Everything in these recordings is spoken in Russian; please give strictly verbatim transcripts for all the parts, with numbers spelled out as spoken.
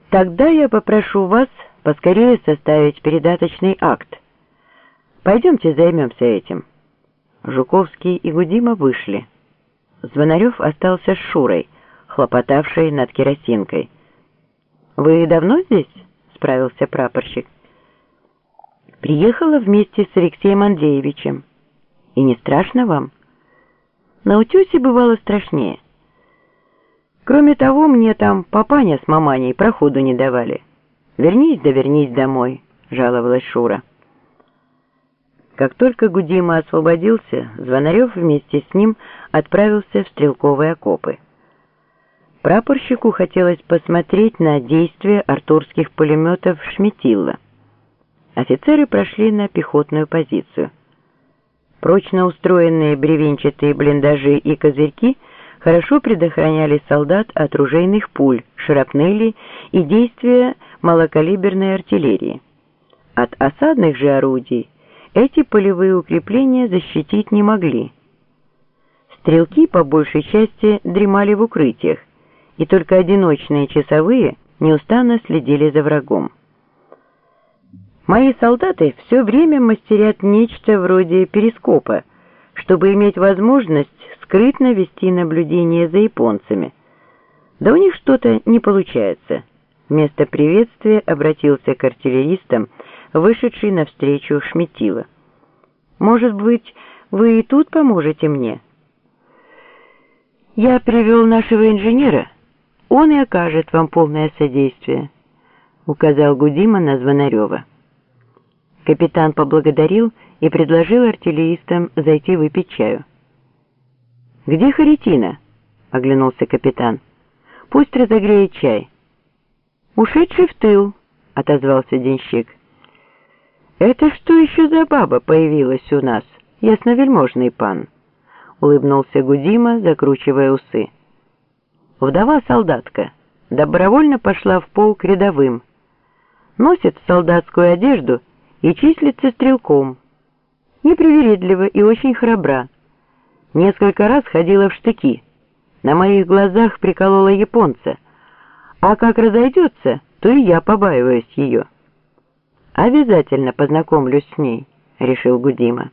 Тогда я попрошу вас поскорее составить передаточный акт. Пойдемте займемся этим. Жуковский и Гудима вышли. Звонарев остался с Шурой, хлопотавшей над керосинкой. «Вы давно здесь?» — справился прапорщик. «Приехала вместе с Алексеем Андреевичем. И не страшно вам? На утесе бывало страшнее. Кроме того, мне там папаня с маманей проходу не давали. Вернись да вернись домой», — жаловалась Шура. Как только Гудима освободился, Звонарев вместе с ним отправился в стрелковые окопы. Прапорщику хотелось посмотреть на действия артурских пулеметов Шметилла. Офицеры прошли на пехотную позицию. Прочно устроенные бревенчатые блиндажи и козырьки хорошо предохраняли солдат от ружейных пуль, шрапнели и действия малокалиберной артиллерии. От осадных же орудий эти полевые укрепления защитить не могли. Стрелки по большей части дремали в укрытиях, и только одиночные часовые неустанно следили за врагом. Мои солдаты все время мастерят нечто вроде перископа, чтобы иметь возможность скрытно вести наблюдение за японцами. Да у них что-то не получается. Вместо приветствия обратился к артиллеристам, вышедший навстречу Шметила. «Может быть, вы и тут поможете мне?» «Я привел нашего инженера. Он и окажет вам полное содействие», — указал Гудима на Звонарева. Капитан поблагодарил и предложил артиллеристам зайти выпить чаю. «Где Харитина?» — оглянулся капитан. «Пусть разогреет чай». «Ушедший в тыл», — отозвался денщик. «Это что еще за баба появилась у нас, ясновельможный пан?» — улыбнулся Гудима, закручивая усы. «Вдова-солдатка, добровольно пошла в полк рядовым. Носит солдатскую одежду и числится стрелком. Непривередлива и очень храбра. Несколько раз ходила в штыки. На моих глазах приколола японца. А как разойдется, то и я побаиваюсь ее». «Обязательно познакомлюсь с ней», — решил Гудима.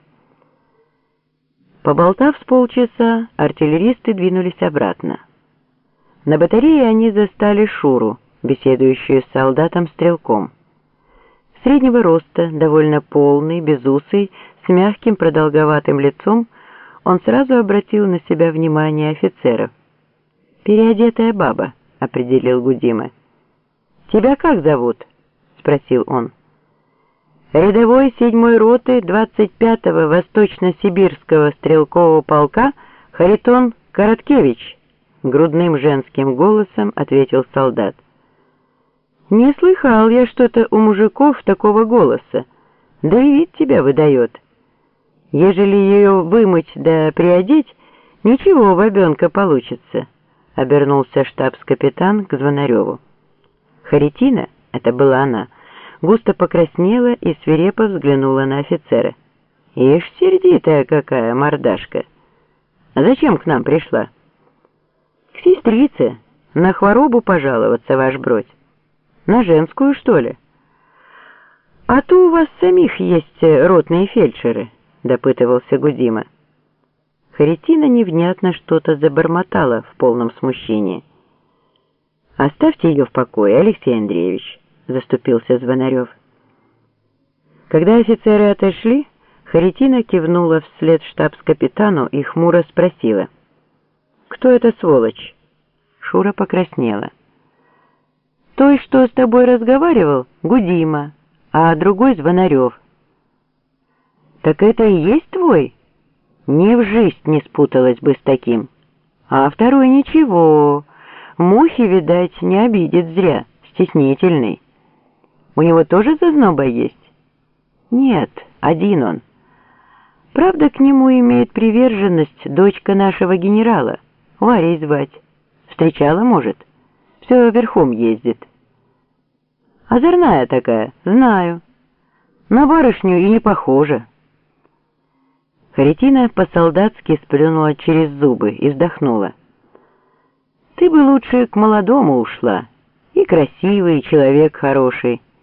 Поболтав с полчаса, артиллеристы двинулись обратно. На батарее они застали Шуру, беседующую с солдатом-стрелком. Среднего роста, довольно полный, безусый, с мягким продолговатым лицом, он сразу обратил на себя внимание офицеров. «Переодетая баба», — определил Гудима. «Тебя как зовут?» — спросил он. «Рядовой седьмой роты двадцать пятого Восточно-Сибирского стрелкового полка Харитон Короткевич», — грудным женским голосом ответил солдат. «Не слыхал я что-то у мужиков такого голоса, да и вид тебя выдает. Ежели ее вымыть да приодеть, ничего, бабенка, получится», — обернулся штабс-капитан к Звонареву. Харитина, это была она, густо покраснела и свирепо взглянула на офицера. «Ишь, сердитая какая мордашка! А зачем к нам пришла?» «К сестрице, на хворобу пожаловаться, ваш бродь. На женскую, что ли?» «А то у вас самих есть ротные фельдшеры», — допытывался Гудима. Харитина невнятно что-то забормотала в полном смущении. «Оставьте ее в покое, Алексей Андреевич», — заступился Звонарев. Когда офицеры отошли, Харитина кивнула вслед штабс-капитану и хмуро спросила: «Кто эта сволочь?» Шура покраснела. «Той, что с тобой разговаривал, Гудима, а другой Звонарев». «Так это и есть твой?» «Ни в жизнь не спуталась бы с таким. А второй ничего, мухи, видать, не обидит зря, стеснительный. У него тоже зазноба есть?» «Нет, один он. Правда, к нему имеет приверженность дочка нашего генерала, Варей звать. Встречала, может? Все верхом ездит». «Озорная такая, знаю. На барышню и не похожа». Харитина по-солдатски сплюнула через зубы и вздохнула. «Ты бы лучше к молодому ушла. И красивый, и человек хороший.